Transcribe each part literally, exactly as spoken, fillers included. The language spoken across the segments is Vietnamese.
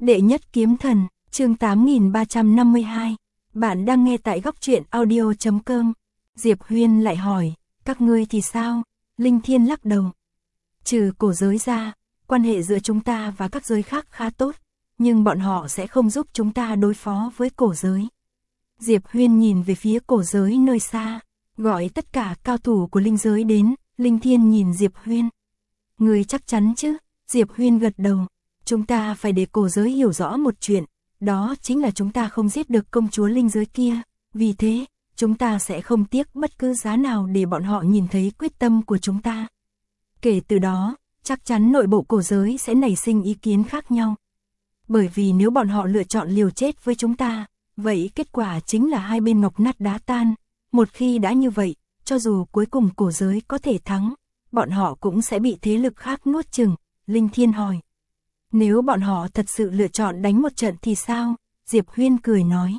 Đệ nhất kiếm thần, chương tám nghìn ba trăm năm mươi hai. Bạn đang nghe tại góc truyện audio chấm com. Diệp Huyên lại hỏi, các ngươi thì sao? Linh Thiên lắc đầu. Trừ cổ giới ra, quan hệ giữa chúng ta và các giới khác khá tốt, nhưng bọn họ sẽ không giúp chúng ta đối phó với cổ giới. Diệp Huyên nhìn về phía cổ giới nơi xa, gọi tất cả cao thủ của linh giới đến. Linh Thiên nhìn Diệp Huyên. Ngươi chắc chắn chứ? Diệp Huyên gật đầu. Chúng ta phải để cổ giới hiểu rõ một chuyện, đó chính là chúng ta không giết được công chúa linh giới kia, vì thế, chúng ta sẽ không tiếc bất cứ giá nào để bọn họ nhìn thấy quyết tâm của chúng ta. Kể từ đó, chắc chắn nội bộ cổ giới sẽ nảy sinh ý kiến khác nhau. Bởi vì nếu bọn họ lựa chọn liều chết với chúng ta, vậy kết quả chính là hai bên ngọc nát đá tan. Một khi đã như vậy, cho dù cuối cùng cổ giới có thể thắng, bọn họ cũng sẽ bị thế lực khác nuốt chửng. Linh Thiên hỏi. Nếu bọn họ thật sự lựa chọn đánh một trận thì sao? Diệp Huyên cười nói.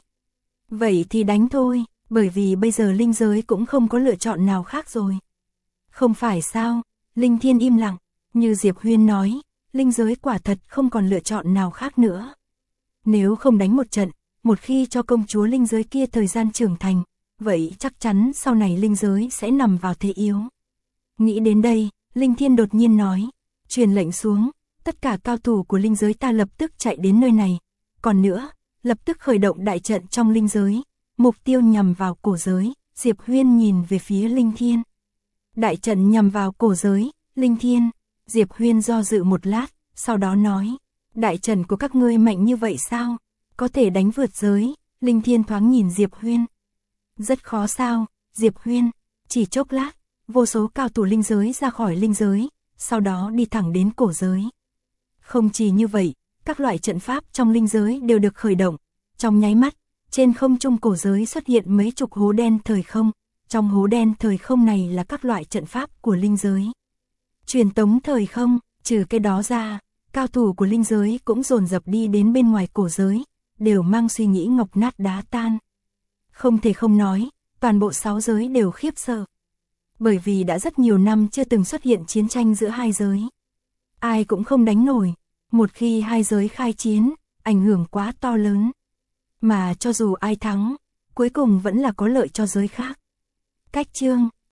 Vậy thì đánh thôi, bởi vì bây giờ linh giới cũng không có lựa chọn nào khác rồi. Không phải sao? Linh Thiên im lặng, như Diệp Huyên nói, linh giới quả thật không còn lựa chọn nào khác nữa. Nếu không đánh một trận, một khi cho công chúa linh giới kia thời gian trưởng thành, vậy chắc chắn sau này linh giới sẽ nằm vào thế yếu. Nghĩ đến đây, Linh Thiên đột nhiên nói, truyền lệnh xuống, tất cả cao thủ của linh giới ta lập tức chạy đến nơi này. Còn nữa, lập tức khởi động đại trận trong linh giới, mục tiêu nhằm vào cổ giới. Diệp Huyên nhìn về phía Linh Thiên. Đại trận nhằm vào cổ giới, Linh Thiên. Diệp Huyên do dự một lát, sau đó nói, đại trận của các ngươi mạnh như vậy sao? Có thể đánh vượt giới. Linh Thiên thoáng nhìn Diệp Huyên. Rất khó sao? Diệp Huyên. Chỉ chốc lát, vô số cao thủ linh giới ra khỏi linh giới, sau đó đi thẳng đến cổ giới. Không chỉ như vậy, các loại trận pháp trong linh giới đều được khởi động. Trong nháy mắt, trên không trung cổ giới xuất hiện mấy chục hố đen thời không. Trong hố đen thời không này là các loại trận pháp của linh giới. Truyền tống thời không, trừ cái đó ra, cao thủ của linh giới cũng dồn dập đi đến bên ngoài cổ giới, đều mang suy nghĩ ngọc nát đá tan. Không thể không nói, toàn bộ sáu giới đều khiếp sợ. Bởi vì đã rất nhiều năm chưa từng xuất hiện chiến tranh giữa hai giới. Ai cũng không đánh nổi, một khi hai giới khai chiến, ảnh hưởng quá to lớn. Mà cho dù ai thắng, cuối cùng vẫn là có lợi cho giới khác. Cách chương